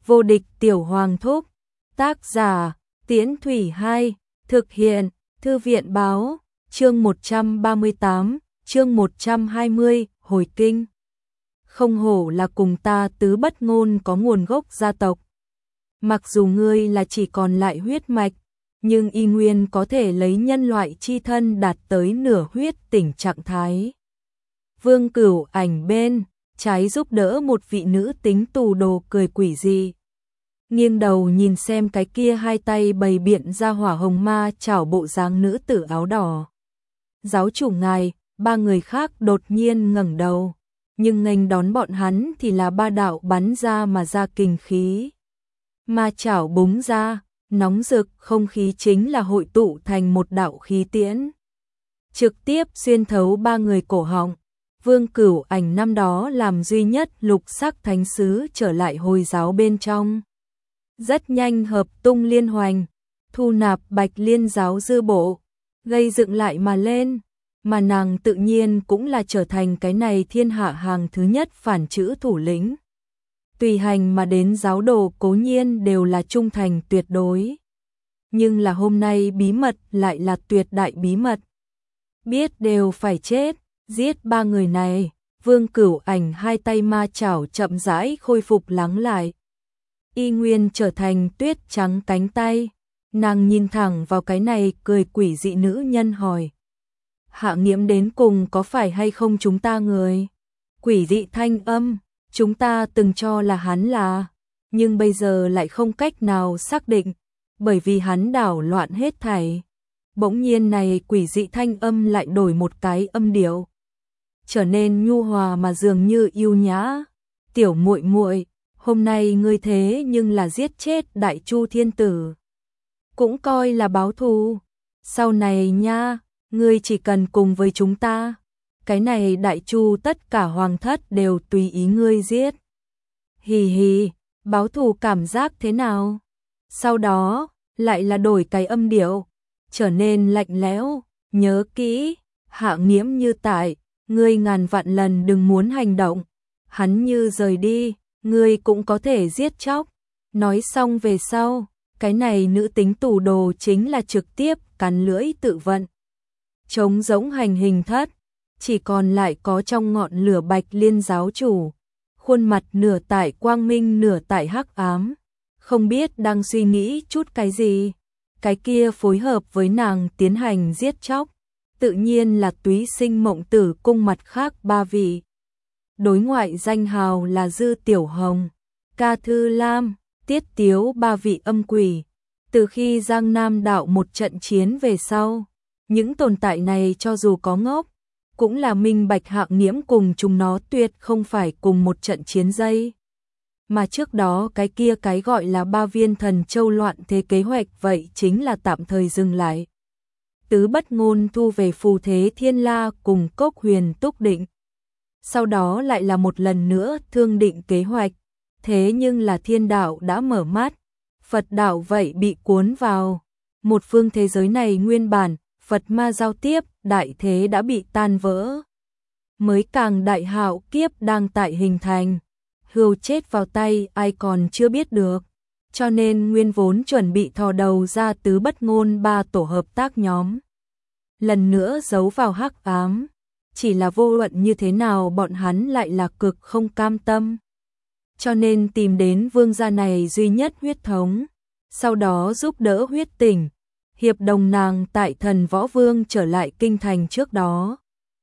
Vô địch tiểu hoàng thúc. Tác giả, Tiễn Thủy 2, thực hiện, Thư viện báo, chương 138, chương 120, hồi kinh. Không hổ là cùng ta Tứ Bất Ngôn có nguồn gốc gia tộc. Mặc dù ngươi là chỉ còn lại huyết mạch, nhưng y nguyên có thể lấy nhân loại chi thân đạt tới nửa huyết tỉnh trạng thái. Vương Cửu Ảnh bên trái giúp đỡ một vị nữ tính tù đồ cười quỷ dị. Nghiêng đầu nhìn xem cái kia hai tay bày biện ra hỏa hồng ma chảo bộ dáng nữ tử áo đỏ. Giáo chủ ngài, ba người khác đột nhiên ngẩng đầu, nhưng nghênh đón bọn hắn thì là ba đạo bắn ra mà ra kình khí. Ma chảo búng ra, nóng rực không khí chính là hội tụ thành một đạo khí tiễn. Trực tiếp xuyên thấu ba người cổ họng. Vương Cửu Ảnh năm đó làm duy nhất lục sắc thánh sứ trở lại Hồi giáo bên trong. Rất nhanh hợp tung liên hoành, thu nạp Bạch Liên giáo dư bộ, gây dựng lại mà lên, mà nàng tự nhiên cũng là trở thành cái này thiên hạ hàng thứ nhất phản chữ thủ lĩnh. Tùy hành mà đến giáo đồ cố nhiên đều là trung thành tuyệt đối. Nhưng là hôm nay bí mật lại là tuyệt đại bí mật. Biết đều phải chết, giết ba người này, Vương Cửu Ảnh hai tay ma chảo chậm rãi khôi phục lắng lại. Y nguyên trở thành tuyết trắng cánh tay, nàng nhìn thẳng vào cái này cười quỷ dị nữ nhân hỏi. Hạ Nghiễm đến cùng có phải hay không chúng ta người? Quỷ dị thanh âm, chúng ta từng cho là hắn là, nhưng bây giờ lại không cách nào xác định, bởi vì hắn đảo loạn hết thảy. Bỗng nhiên này quỷ dị thanh âm lại đổi một cái âm điệu, trở nên nhu hòa mà dường như yêu nhã. Tiểu muội muội, hôm nay ngươi thế nhưng là giết chết Đại Chu thiên tử, cũng coi là báo thù. Sau này nha, ngươi chỉ cần cùng với chúng ta, cái này Đại Chu tất cả hoàng thất đều tùy ý ngươi giết. Hì hì, báo thù cảm giác thế nào? Sau đó, lại là đổi cái âm điệu, trở nên lạnh lẽo. Nhớ kỹ, Hạ Nghiễm như tại, ngươi ngàn vạn lần đừng muốn hành động. Hắn như rời đi, ngươi cũng có thể giết chóc. Nói xong về sau, cái này nữ tính tù đồ chính là trực tiếp cắn lưỡi tự vận. Trống rỗng hành hình thất, chỉ còn lại có trong ngọn lửa Bạch Liên giáo chủ, khuôn mặt nửa tại quang minh nửa tại hắc ám, không biết đang suy nghĩ chút cái gì. Cái kia phối hợp với nàng tiến hành giết chóc, tự nhiên là Túy Sinh Mộng Tử cung mặt khác ba vị. Đối ngoại danh hào là Dư Tiểu Hồng, Ca Thư Lam, Tiết Tiếu ba vị âm quỷ. Từ khi Giang Nam đạo một trận chiến về sau, những tồn tại này cho dù có ngốc, cũng là minh bạch Hạ Nghiễm cùng chúng nó tuyệt không phải cùng một trận chiến dây. Mà trước đó cái kia cái gọi là ba viên thần châu loạn thế kế hoạch vậy chính là tạm thời dừng lại. Tứ Bất Ngôn thu về phù thế Thiên La cùng Cốc Huyền túc định. Sau đó lại là một lần nữa thương định kế hoạch. Thế nhưng là thiên đạo đã mở mắt, Phật đạo vậy bị cuốn vào. Một phương thế giới này nguyên bản, Phật ma giao tiếp, đại thế đã bị tan vỡ. Mới càng đại hạo kiếp đang tại hình thành. Hưu chết vào tay ai còn chưa biết được. Cho nên nguyên vốn chuẩn bị thò đầu ra Tứ Bất Ngôn ba tổ hợp tác nhóm. Lần nữa giấu vào hắc ám. Chỉ là vô luận như thế nào bọn hắn lại là cực không cam tâm. Cho nên tìm đến vương gia này duy nhất huyết thống. Sau đó giúp đỡ huyết tỉnh. Hiệp đồng nàng tại Thần Võ Vương trở lại kinh thành trước đó.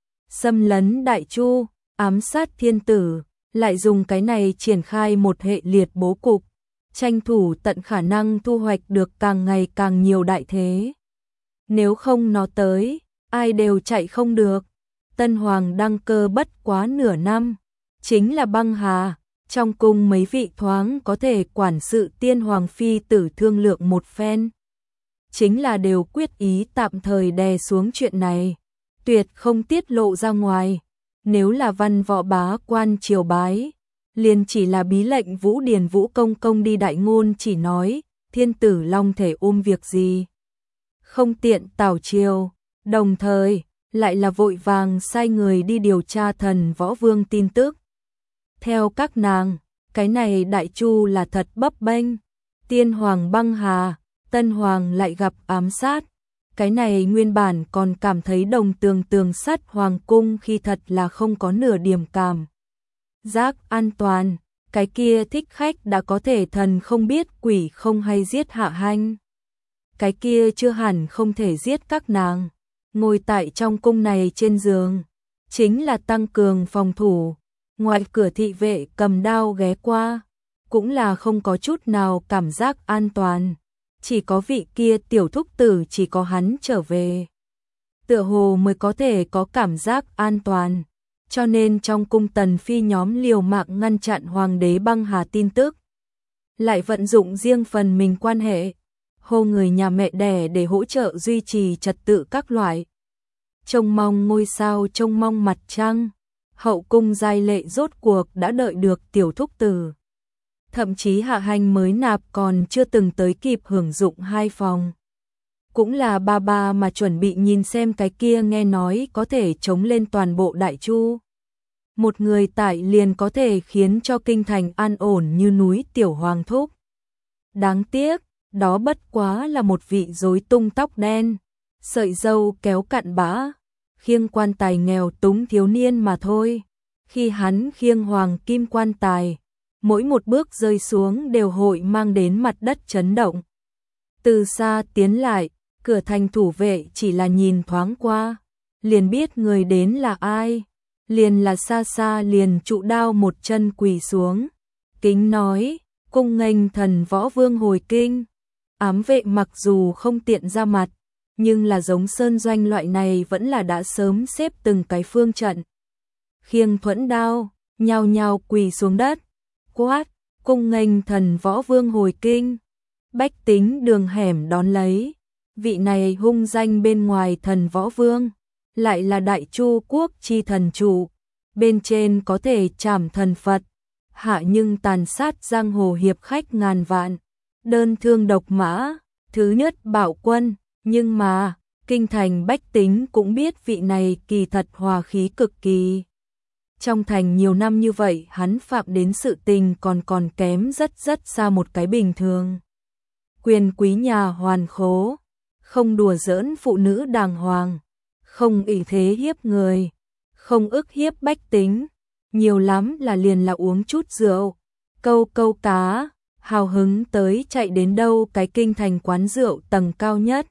Xâm lấn Đại Chu, ám sát thiên tử. Lại dùng cái này triển khai một hệ liệt bố cục, tranh thủ tận khả năng thu hoạch được càng ngày càng nhiều đại thế. Nếu không nó tới, ai đều chạy không được. Tân Hoàng đăng cơ bất quá nửa năm, chính là băng hà, trong cung mấy vị thoáng có thể quản sự tiên hoàng phi tử thương lượng một phen. Chính là đều quyết ý tạm thời đè xuống chuyện này, tuyệt không tiết lộ ra ngoài. Nếu là văn võ bá quan triều bái, liền chỉ là bí lệnh Vũ Điền Vũ Công Công đi đại ngôn chỉ nói, thiên tử long thể ôm việc gì. Không tiện tảo triều, đồng thời, lại là vội vàng sai người đi điều tra Thần Võ Vương tin tức. Theo các nàng, cái này Đại Chu là thật bấp bênh, tiên hoàng băng hà, tân hoàng lại gặp ám sát. Cái này nguyên bản còn cảm thấy đồng tường tường sắt hoàng cung khi thật là không có nửa điểm cảm giác an toàn. Cái kia thích khách đã có thể thần không biết quỷ không hay giết Hạ Hanh. Cái kia chưa hẳn không thể giết các nàng. Ngồi tại trong cung này trên giường, chính là tăng cường phòng thủ. Ngoài cửa thị vệ cầm đao ghé qua, cũng là không có chút nào cảm giác an toàn. Chỉ có vị kia tiểu thúc tử chỉ có hắn trở về, tựa hồ mới có thể có cảm giác an toàn. Cho nên trong cung tần phi nhóm liều mạng ngăn chặn hoàng đế băng hà tin tức, lại vận dụng riêng phần mình quan hệ, hô người nhà mẹ đẻ để hỗ trợ duy trì trật tự các loại. Trông mong ngôi sao, trông mong mặt trăng, hậu cung giai lệ rốt cuộc đã đợi được tiểu thúc tử. Thậm chí Hạ Hanh mới nạp còn chưa từng tới kịp hưởng dụng 2 phòng. Cũng là ba mà chuẩn bị nhìn xem cái kia nghe nói có thể chống lên toàn bộ Đại Chu. Một người tại liền có thể khiến cho kinh thành an ổn như núi tiểu hoàng thúc. Đáng tiếc, đó bất quá là một vị rối tung tóc đen, sợi râu kéo cặn bã, khiêng quan tài nghèo túng thiếu niên mà thôi. Khi hắn khiêng hoàng kim quan tài, mỗi một bước rơi xuống đều hội mang đến mặt đất chấn động. Từ xa tiến lại, cửa thành thủ vệ chỉ là nhìn thoáng qua, liền biết người đến là ai, liền là xa xa liền trụ đao một chân quỳ xuống, kính nói, cung nghênh thần võ vương hồi kinh. Ám vệ mặc dù không tiện ra mặt, nhưng là giống sơn doanh loại này vẫn là đã sớm xếp từng cái phương trận. Khiêng thuẫn đao, nhao nhao quỳ xuống đất, quát, cung nghênh thần võ vương hồi kinh. Bách tính đường hẻm đón lấy, vị này hung danh bên ngoài thần võ vương, lại là Đại Chu quốc chi thần chủ, bên trên có thể trảm thần Phật, hạ nhưng tàn sát giang hồ hiệp khách ngàn vạn, đơn thương độc mã, thứ nhất bạo quân. Nhưng mà, kinh thành bách tính cũng biết vị này kỳ thật hòa khí cực kỳ. Trong thành nhiều năm như vậy hắn phạm đến sự tình còn kém rất xa một cái bình thường. Quyền quý nhà hoàn khố, không đùa giỡn phụ nữ đàng hoàng, không ỷ thế hiếp người, không ức hiếp bách tính, nhiều lắm là liền là uống chút rượu, câu cá, hào hứng tới chạy đến đâu cái kinh thành quán rượu tầng cao nhất.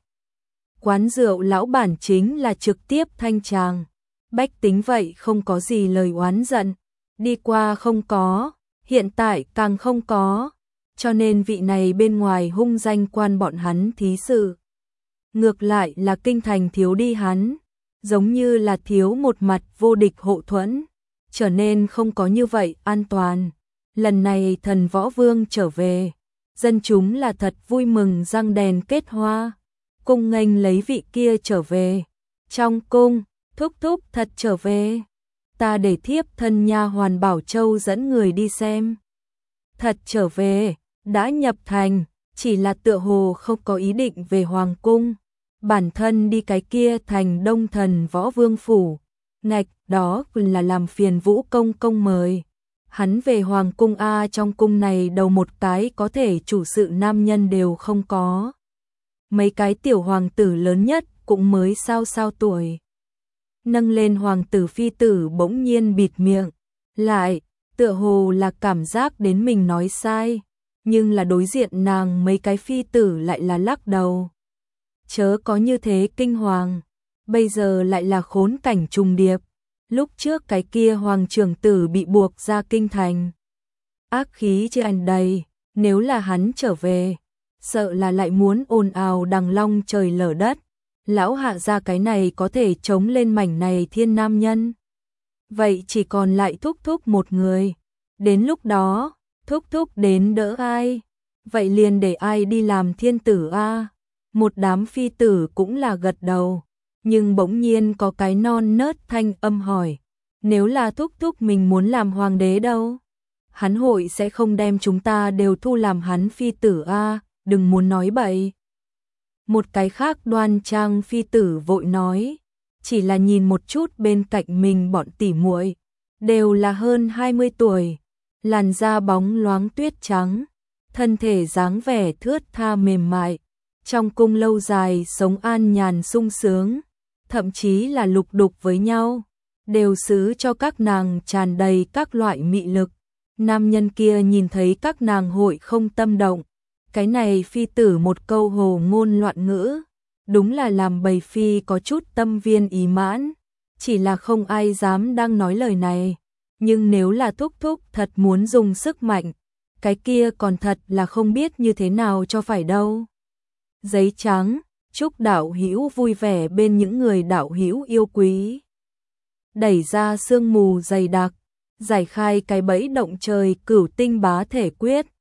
Quán rượu lão bản chính là trực tiếp thanh tràng, bách tính vậy không có gì lời oán giận, đi qua không có, hiện tại càng không có, cho nên vị này bên ngoài hung danh quan bọn hắn thí sự. Ngược lại là kinh thành thiếu đi hắn, giống như là thiếu một mặt vô địch hộ thuẫn, trở nên không có như vậy an toàn. Lần này thần võ vương trở về, dân chúng là thật vui mừng răng đèn kết hoa, cung nghênh lấy vị kia trở về. Trong cung, thúc thúc thật trở về, ta để thiếp thân nha hoàn Bảo Châu dẫn người đi xem. Thật trở về, đã nhập thành, chỉ là tựa hồ không có ý định về hoàng cung, bản thân đi cái kia thành Đông thần võ vương phủ, ngạch đó là làm phiền Vũ công công mời. Hắn về hoàng cung trong cung này đầu một cái có thể chủ sự nam nhân đều không có. Mấy cái tiểu hoàng tử lớn nhất cũng mới sao tuổi. Nâng lên hoàng tử phi tử bỗng nhiên bịt miệng, lại, tựa hồ là cảm giác đến mình nói sai, nhưng là đối diện nàng mấy cái phi tử lại là lắc đầu. Chớ có như thế kinh hoàng, bây giờ lại là khốn cảnh trùng điệp. Lúc trước cái kia hoàng trưởng tử bị buộc ra kinh thành, ác khí tràn đầy, nếu là hắn trở về, sợ là lại muốn ồn ào đằng long trời lở đất. Lão Hạ gia cái này có thể chống lên mảnh này thiên nam nhân. Vậy chỉ còn lại thúc thúc một người. Đến lúc đó, thúc thúc đến đỡ ai? Vậy liền để ai đi làm thiên tử a? Một đám phi tử cũng là gật đầu. Nhưng bỗng nhiên có cái non nớt thanh âm hỏi. Nếu là thúc thúc mình muốn làm hoàng đế đâu? Hắn hội sẽ không đem chúng ta đều thu làm hắn phi tử a, đừng muốn nói bậy. Một cái khác đoan trang phi tử vội nói, chỉ là nhìn một chút bên cạnh mình bọn tỉ muội, đều là hơn 20 tuổi, làn da bóng loáng tuyết trắng, thân thể dáng vẻ thướt tha mềm mại, trong cung lâu dài sống an nhàn sung sướng, thậm chí là lục đục với nhau, đều xứ cho các nàng tràn đầy các loại mị lực. Nam nhân kia nhìn thấy các nàng hội không tâm động, cái này phi tử một câu hồ ngôn loạn ngữ, đúng là làm bầy phi có chút tâm viên ý mãn, chỉ là không ai dám đang nói lời này, nhưng nếu là thúc thúc thật muốn dùng sức mạnh, cái kia còn thật là không biết như thế nào cho phải đâu. Giấy trắng, chúc đạo hữu vui vẻ bên những người đạo hữu yêu quý. Đẩy ra sương mù dày đặc, giải khai cái bẫy động trời cửu tinh bá thể quyết.